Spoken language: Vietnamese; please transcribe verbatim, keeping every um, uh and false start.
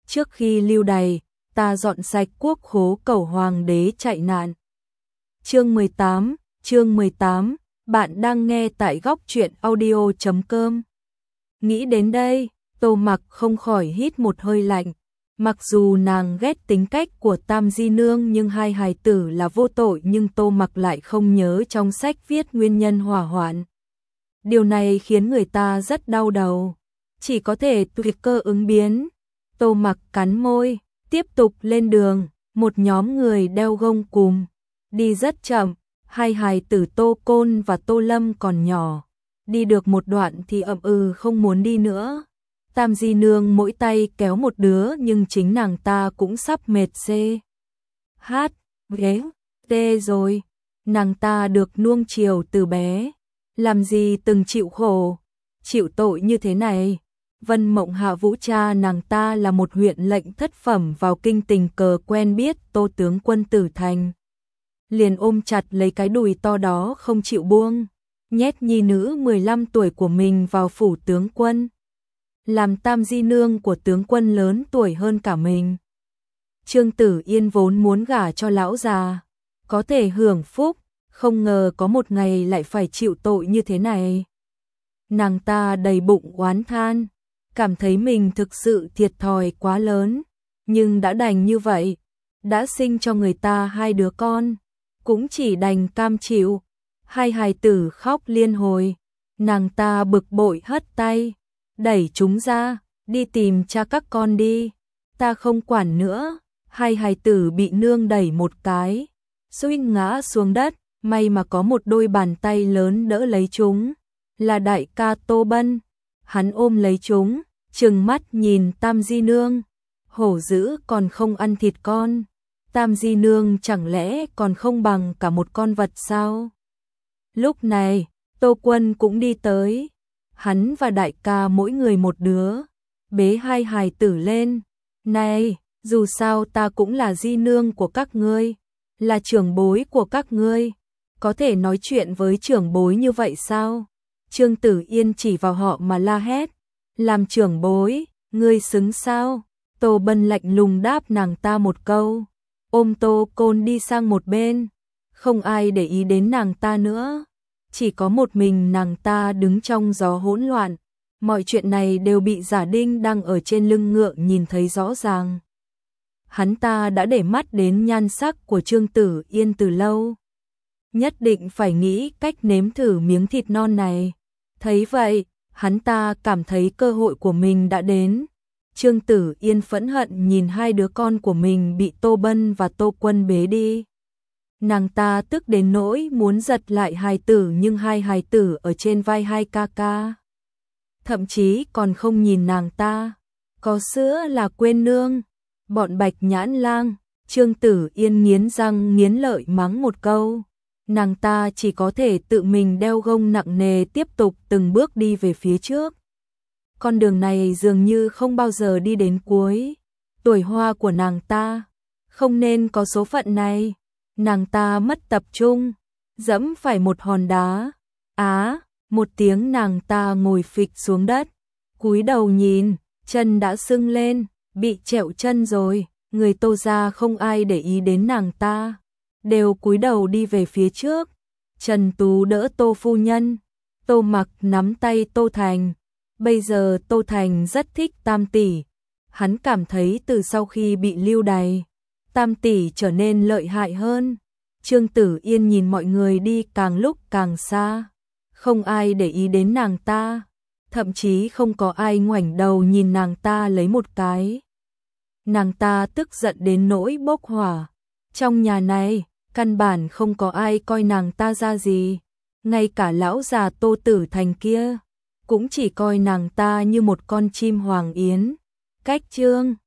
trước khi lưu đày, ta dọn sạch quốc khố cầu hoàng đế chạy nạn. Chương mười tám, chương mười tám, bạn đang nghe tại góc truyện audio chấm com. Nghĩ đến đây, Tô Mặc không khỏi hít một hơi lạnh. Mặc dù nàng ghét tính cách của Tam Di Nương nhưng hai hài tử là vô tội, nhưng Tô Mặc lại không nhớ trong sách viết nguyên nhân hỏa hoạn. Điều này khiến người ta rất đau đầu, chỉ có thể tùy cơ ứng biến. Tô Mặc cắn môi, tiếp tục lên đường. Một nhóm người đeo gông cùm, đi rất chậm. Hai hài tử Tô Côn và Tô Lâm còn nhỏ, đi được một đoạn thì ậm ừ không muốn đi nữa. Tam Di Nương mỗi tay kéo một đứa nhưng chính nàng ta cũng sắp mệt xê. Hát, ghế, tê rồi. Nàng ta được nuông chiều từ bé, làm gì từng chịu khổ, chịu tội như thế này. Vân Mộng Hạ Vũ cha nàng ta là một huyện lệnh thất phẩm vào kinh, tình cờ quen biết Tô tướng quân Tử Thành, liền ôm chặt lấy cái đùi to đó không chịu buông, nhét nhi nữ mười lăm tuổi của mình vào phủ tướng quân, làm Tam Di Nương của tướng quân lớn tuổi hơn cả mình. Trương Tử Yên vốn muốn gả cho lão già, có thể hưởng phúc, không ngờ có một ngày lại phải chịu tội như thế này. Nàng ta đầy bụng oán than, cảm thấy mình thực sự thiệt thòi quá lớn, nhưng đã đành như vậy, đã sinh cho người ta hai đứa con, cũng chỉ đành cam chịu. Hai hài tử khóc liên hồi, nàng ta bực bội hất tay, đẩy chúng ra, đi tìm cha các con đi, ta không quản nữa. Hai hài tử bị nương đẩy một cái, suýt ngã xuống đất, may mà có một đôi bàn tay lớn đỡ lấy chúng, là đại ca Tô Bân. Hắn ôm lấy chúng, trừng mắt nhìn Tam Di Nương, hổ dữ còn không ăn thịt con, Tam Di Nương chẳng lẽ còn không bằng cả một con vật sao? Lúc này, Tô Quân cũng đi tới, hắn và đại ca mỗi người một đứa, bế hai hài tử lên. Này, dù sao ta cũng là Di Nương của các ngươi, là trưởng bối của các ngươi, có thể nói chuyện với trưởng bối như vậy sao? Trương Tử Yên chỉ vào họ mà la hét, làm trưởng bối, ngươi xứng sao? Tô Bân lạnh lùng đáp nàng ta một câu, ôm Tô Côn đi sang một bên, không ai để ý đến nàng ta nữa, chỉ có một mình nàng ta đứng trong gió hỗn loạn. Mọi chuyện này đều bị Giả Đinh đang ở trên lưng ngựa nhìn thấy rõ ràng. Hắn ta đã để mắt đến nhan sắc của Trương Tử Yên từ lâu, nhất định phải nghĩ cách nếm thử miếng thịt non này. Thấy vậy, hắn ta cảm thấy cơ hội của mình đã đến. Trương Tử Yên phẫn hận nhìn hai đứa con của mình bị Tô Bân và Tô Quân bế đi. Nàng ta tức đến nỗi muốn giật lại hài tử, nhưng hai hài tử ở trên vai hai ca ca thậm chí còn không nhìn nàng ta, có sữa là quên nương. Bọn Bạch Nhãn Lang. Trương Tử Yên nghiến răng nghiến lợi mắng một câu, nàng ta chỉ có thể tự mình đeo gông nặng nề tiếp tục từng bước đi về phía trước. Con đường này dường như không bao giờ đi đến cuối, tuổi hoa của nàng ta không nên có số phận này. Nàng ta mất tập trung, dẫm phải một hòn đá, á, một tiếng nàng ta ngồi phịch xuống đất, cúi đầu nhìn, chân đã sưng lên, bị trẹo chân rồi. Người Tô gia không ai để ý đến nàng ta, đều cúi đầu đi về phía trước. Trần Tú đỡ Tô phu nhân, Tô Mặc nắm tay Tô Thành. Bây giờ Tô Thành rất thích Tam tỷ, hắn cảm thấy từ sau khi bị lưu đày, Tam tỷ trở nên lợi hại hơn. Trương Tử Yên nhìn mọi người đi càng lúc càng xa, không ai để ý đến nàng ta, thậm chí không có ai ngoảnh đầu nhìn nàng ta lấy một cái. Nàng ta tức giận đến nỗi bốc hỏa. Trong nhà này, căn bản không có ai coi nàng ta ra gì, ngay cả lão già Tô Tử Thành kia cũng chỉ coi nàng ta như một con chim hoàng yến. Cách chương